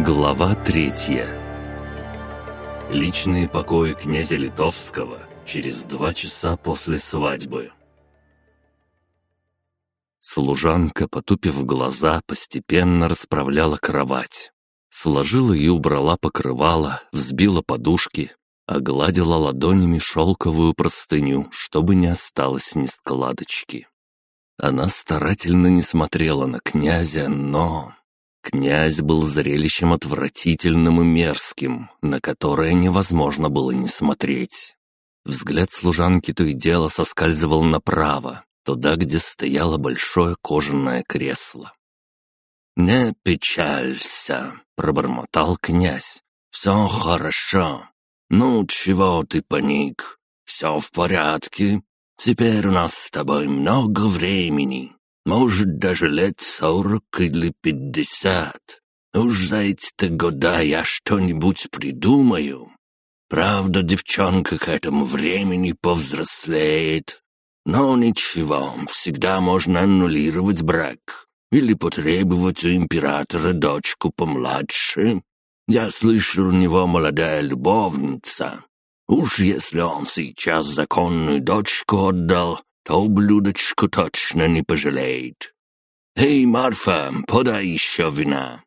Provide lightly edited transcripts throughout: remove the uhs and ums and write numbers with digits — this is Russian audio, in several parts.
Глава 3. Личные покои князя Литовского через 2 часа после свадьбы. Служанка, потупив глаза, постепенно расправляла кровать. Сложила и убрала покрывало, взбила подушки, огладила ладонями шелковую простыню, чтобы не осталось ни складочки. Она старательно не смотрела на князя, но... Князь был зрелищем отвратительным и мерзким, на которое невозможно было не смотреть. Взгляд служанки то и дело соскальзывал направо, туда, где стояло большое кожаное кресло. «Не печалься», — пробормотал князь. «Все хорошо. Ну, чего ты паник? Все в порядке. Теперь у нас с тобой много времени. Может, даже лет 40 или 50. Уж за эти-то года я что-нибудь придумаю. Правда, девчонка к этому времени повзрослеет. Но ничего, всегда можно аннулировать брак. Или потребовать у императора дочку помладше. Я слышал, у него молодая любовница. Уж если он сейчас законную дочку отдал, то ублюдочку точно не пожалеет. «Эй, Марфа, подай еще вина!»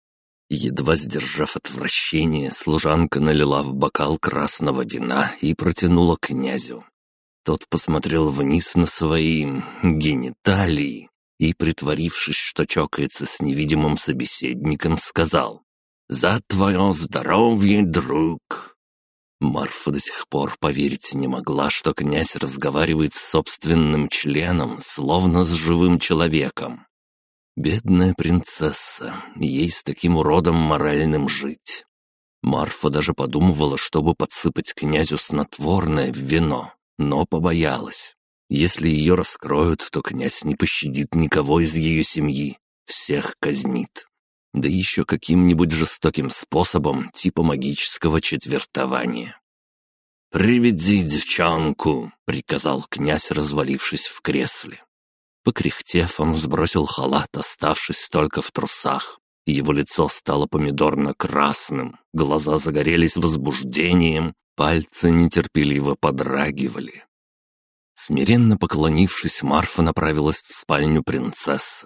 Едва сдержав отвращение, служанка налила в бокал красного вина и протянула князю. Тот посмотрел вниз на свои гениталии и, притворившись, что чокается с невидимым собеседником, сказал: «За твое здоровье, друг!» Марфа до сих пор поверить не могла, что князь разговаривает с собственным членом, словно с живым человеком. Бедная принцесса, ей с таким уродом моральным жить. Марфа даже подумывала, чтобы подсыпать князю снотворное в вино, но побоялась. Если ее раскроют, то князь не пощадит никого из ее семьи, всех казнит. Да еще каким-нибудь жестоким способом, типа магического четвертования. «Приведи девчонку», — приказал князь, развалившись в кресле. Покряхтев, он сбросил халат, оставшись только в трусах. Его лицо стало помидорно-красным, глаза загорелись возбуждением, пальцы нетерпеливо подрагивали. Смиренно поклонившись, Марфа направилась в спальню принцессы.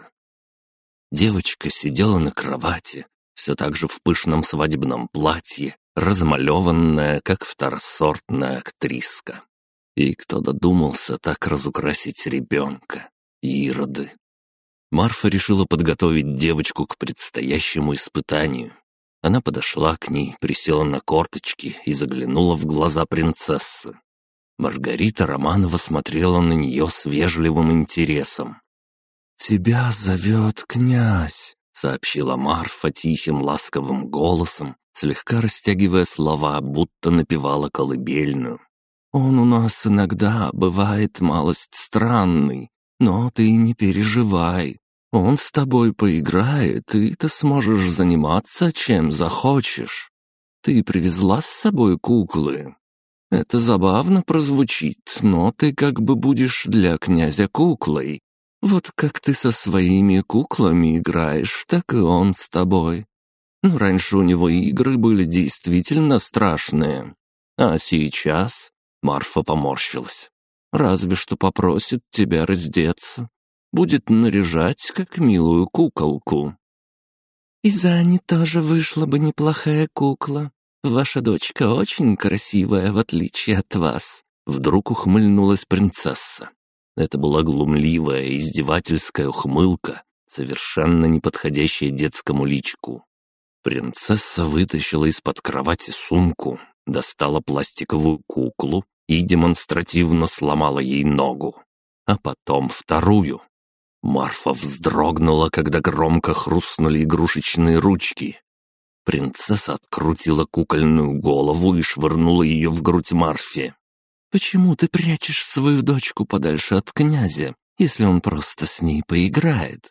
Девочка сидела на кровати, все так же в пышном свадебном платье, размалеванная, как второсортная актриска. И кто додумался так разукрасить ребенка? Ироды. Марфа решила подготовить девочку к предстоящему испытанию. Она подошла к ней, присела на корточки и заглянула в глаза принцессы. Маргарита Романова смотрела на нее с вежливым интересом. «Тебя зовет князь», — сообщила Марфа тихим ласковым голосом, слегка растягивая слова, будто напевала колыбельную. «Он у нас иногда бывает малость странный, но ты не переживай. Он с тобой поиграет, и ты сможешь заниматься чем захочешь. Ты привезла с собой куклы. Это забавно прозвучит, но ты как бы будешь для князя куклой. Вот как ты со своими куклами играешь, так и он с тобой. Но раньше у него игры были действительно страшные. А сейчас...» Марфа поморщилась. «Разве что попросит тебя раздеться. Будет наряжать, как милую куколку». «И Зане тоже вышла бы неплохая кукла. Ваша дочка очень красивая, в отличие от вас». Вдруг ухмыльнулась принцесса. Это была глумливая, издевательская ухмылка, совершенно не подходящая детскому личику. Принцесса вытащила из-под кровати сумку, достала пластиковую куклу и демонстративно сломала ей ногу. А потом вторую. Марфа вздрогнула, когда громко хрустнули игрушечные ручки. Принцесса открутила кукольную голову и швырнула ее в грудь Марфе. «Почему ты прячешь свою дочку подальше от князя, если он просто с ней поиграет?»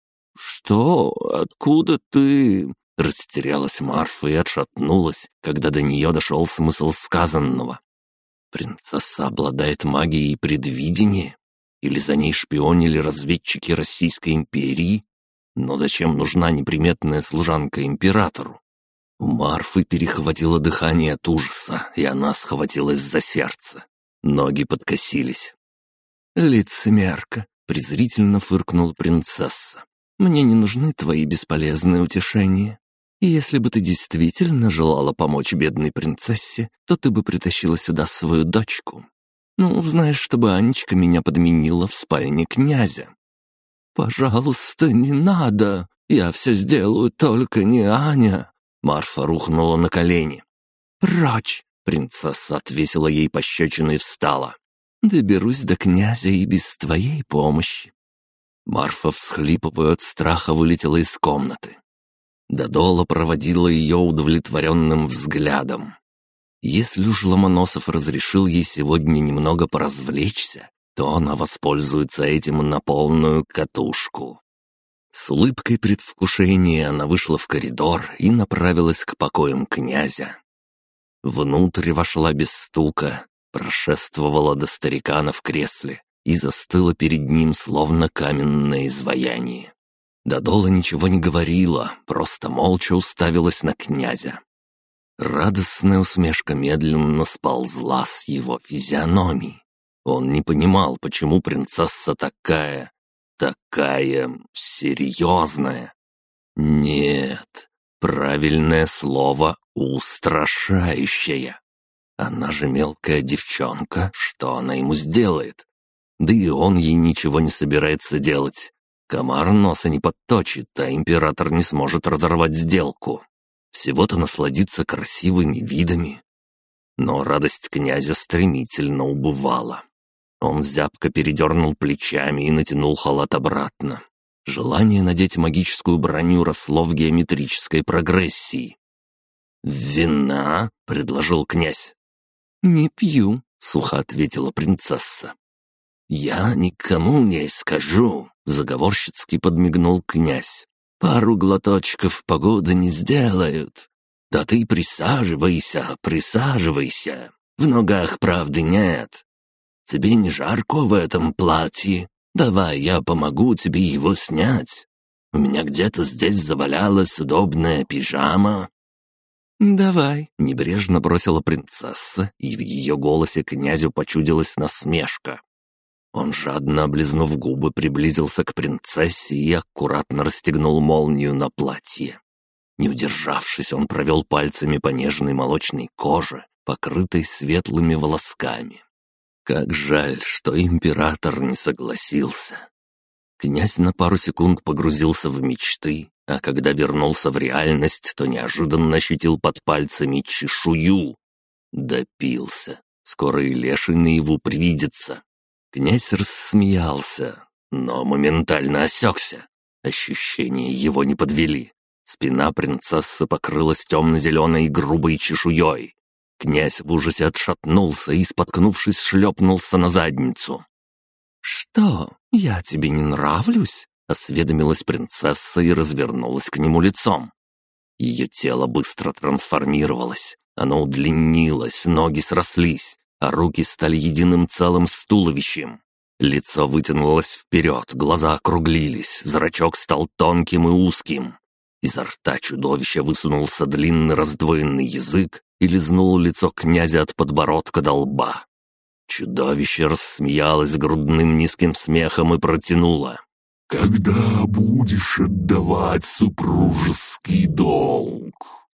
«Что? Откуда ты?» — растерялась Марфа и отшатнулась, когда до нее дошел смысл сказанного. «Принцесса обладает магией предвидения? Или за ней шпионили разведчики Российской империи? Но зачем нужна неприметная служанка императору? У Марфы перехватило дыхание от ужаса, и она схватилась за сердце. Ноги подкосились. «Лицемерка!» — презрительно фыркнула принцесса. «Мне не нужны твои бесполезные утешения. И если бы ты действительно желала помочь бедной принцессе, то ты бы притащила сюда свою дочку. Ну, знаешь, чтобы Анечка меня подменила в спальне князя». «Пожалуйста, не надо! Я все сделаю, только не Аня!» Марфа рухнула на колени. «Прочь!» — принцесса отвесила ей пощечину и встала. «Доберусь до князя и без твоей помощи». Марфа, всхлипывая от страха, вылетела из комнаты. Додола проводила ее удовлетворенным взглядом. Если уж Ломоносов разрешил ей сегодня немного поразвлечься, то она воспользуется этим на полную катушку. С улыбкой предвкушения она вышла в коридор и направилась к покоям князя. Внутрь вошла без стука, прошествовала до старикана в кресле и застыла перед ним, словно каменное изваяние. Додола ничего не говорила, просто молча уставилась на князя. Радостная усмешка медленно сползла с его физиономии. Он не понимал, почему принцесса такая серьезная. Нет, правильное слово «устрашающая». Она же мелкая девчонка, что она ему сделает? Да и он ей ничего не собирается делать. Комар носа не подточит, а император не сможет разорвать сделку. Всего-то насладиться красивыми видами. Но радость князя стремительно убывала. Он зябко передернул плечами и натянул халат обратно. Желание надеть магическую броню росло в геометрической прогрессии. «Вина?» — предложил князь. «Не пью», — сухо ответила принцесса. «Я никому не скажу», — заговорщицки подмигнул князь. «Пару глоточков погоды не сделают. Да ты присаживайся, присаживайся. В ногах правды нет. Тебе не жарко в этом платье? Давай я помогу тебе его снять. У меня где-то здесь завалялась удобная пижама». «Давай», — небрежно бросила принцесса, и в ее голосе князю почудилась насмешка. Он, жадно облизнув губы, приблизился к принцессе и аккуратно расстегнул молнию на платье. Не удержавшись, он провел пальцами по нежной молочной коже, покрытой светлыми волосками. Как жаль, что император не согласился. Князь на пару секунд погрузился в мечты, а когда вернулся в реальность, то неожиданно ощутил под пальцами чешую. Допился. Скоро и леший наяву привидится. Князь рассмеялся, но моментально осекся. Ощущения его не подвели. Спина принцессы покрылась темно-зеленой грубой чешуей. Князь в ужасе отшатнулся и, споткнувшись, шлепнулся на задницу. «Что, я тебе не нравлюсь?» — осведомилась принцесса и развернулась к нему лицом. Ее тело быстро трансформировалось. Оно удлинилось, ноги срослись, а руки стали единым целым с туловищем. Лицо вытянулось вперед, глаза округлились, зрачок стал тонким и узким. Изо рта чудовища высунулся длинный раздвоенный язык и лизнул лицо князя от подбородка до лба. Чудовище рассмеялось грудным низким смехом и протянуло. «Когда будешь отдавать супружеский долг?»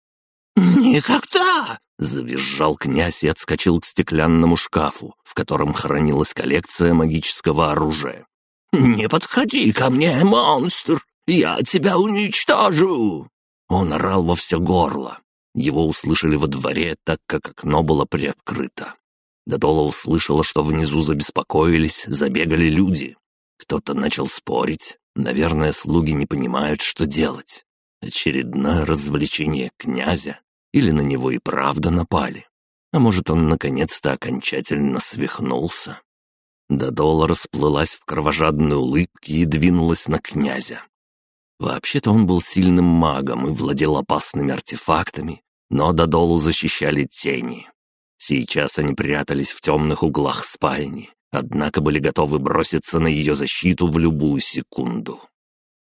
«Никогда!» — завизжал князь и отскочил к стеклянному шкафу, в котором хранилась коллекция магического оружия. «Не подходи ко мне, монстр! Я тебя уничтожу!» Он орал во все горло. Его услышали во дворе, так как окно было приоткрыто. Додола услышала, что внизу забеспокоились, забегали люди. Кто-то начал спорить. Наверное, слуги не понимают, что делать. Очередное развлечение князя. Или на него и правда напали. А может, он наконец-то окончательно свихнулся. Додола расплылась в кровожадной улыбке и двинулась на князя. Вообще-то он был сильным магом и владел опасными артефактами, но Додолу защищали тени. Сейчас они прятались в темных углах спальни, однако были готовы броситься на ее защиту в любую секунду.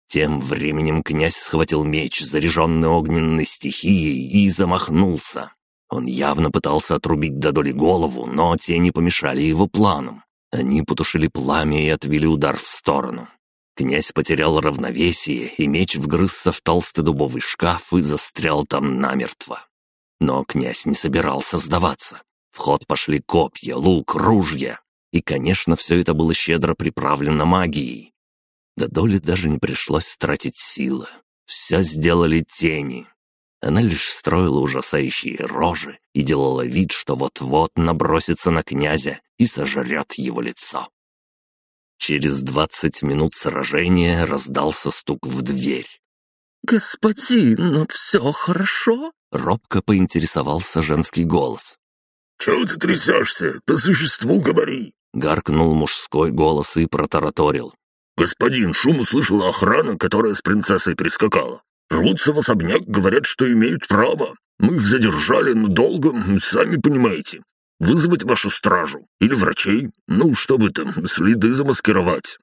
Тем временем князь схватил меч, заряженный огненной стихией, и замахнулся. Он явно пытался отрубить Додоли голову, но те не помешали его планам. Они потушили пламя и отвели удар в сторону. Князь потерял равновесие, и меч вгрызся в толстый дубовый шкаф и застрял там намертво. Но князь не собирался сдаваться. В ход пошли копья, лук, ружья. И, конечно, все это было щедро приправлено магией. Додоле даже не пришлось тратить силы. Все сделали тени. Она лишь строила ужасающие рожи и делала вид, что вот-вот набросится на князя и сожрет его лицо. Через 20 минут сражения раздался стук в дверь. «Господин, все хорошо?» — робко поинтересовался женский голос. «Чего ты трясешься? По существу говори!» — гаркнул мужской голос и протараторил. «Господин, шум услышала охрана, которая с принцессой прискакала. Рвутся в особняк, говорят, что имеют право. Мы их задержали, но долго, сами понимаете. Вызвать вашу стражу или врачей, ну, чтобы там следы замаскировать».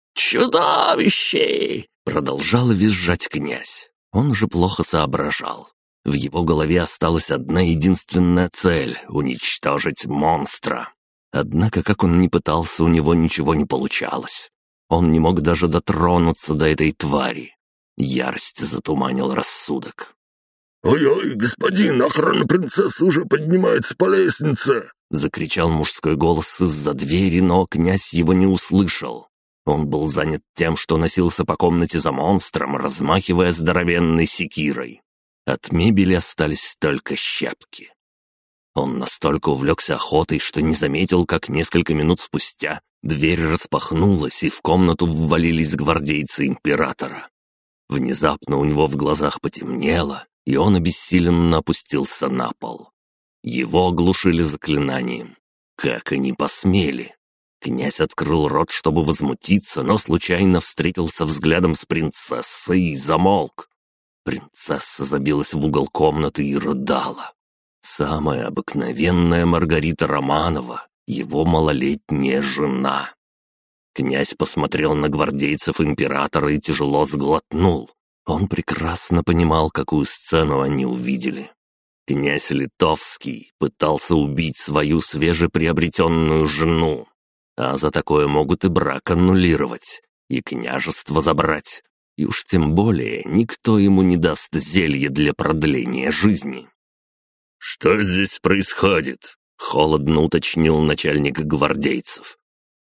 «Чудовище!» — продолжал визжать князь. Он же плохо соображал. В его голове осталась одна единственная цель — уничтожить монстра. Однако, как он ни пытался, у него ничего не получалось. Он не мог даже дотронуться до этой твари. Ярость затуманила рассудок. «Ой-ой, господин, охрана принцессы уже поднимается по лестнице!» — закричал мужской голос из-за двери, но князь его не услышал. Он был занят тем, что носился по комнате за монстром, размахивая здоровенной секирой. От мебели остались только щепки. Он настолько увлекся охотой, что не заметил, как несколько минут спустя дверь распахнулась, и в комнату ввалились гвардейцы императора. Внезапно у него в глазах потемнело, и он обессиленно опустился на пол. Его оглушили заклинанием. Как они посмели! Князь открыл рот, чтобы возмутиться, но случайно встретился взглядом с принцессой и замолк. Принцесса забилась в угол комнаты и рыдала. Самая обыкновенная Маргарита Романова, его малолетняя жена. Князь посмотрел на гвардейцев императора и тяжело сглотнул. Он прекрасно понимал, какую сцену они увидели. Князь Литовский пытался убить свою свежеприобретенную жену. А за такое могут и брак аннулировать, и княжество забрать. И уж тем более никто ему не даст зелье для продления жизни. «Что здесь происходит?» — холодно уточнил начальник гвардейцев.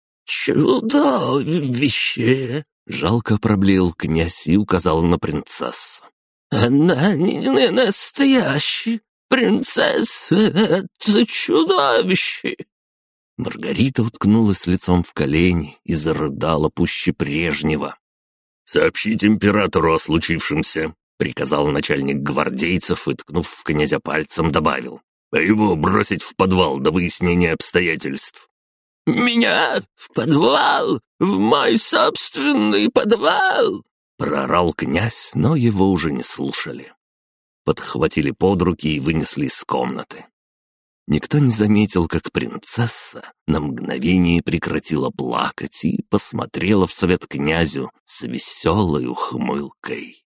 «Чудовище!» — жалко проблеял князь и указал на принцессу. «Она не настоящая. Принцесса — это чудовище!» Маргарита уткнулась лицом в колени и зарыдала пуще прежнего. «Сообщить императору о случившемся», — приказал начальник гвардейцев и, ткнув в князя пальцем, добавил. «А его бросить в подвал до выяснения обстоятельств». «Меня в подвал? В мой собственный подвал?» — проорал князь, но его уже не слушали. Подхватили под руки и вынесли из комнаты. Никто не заметил, как принцесса на мгновение прекратила плакать и посмотрела вслед князю с веселой ухмылкой.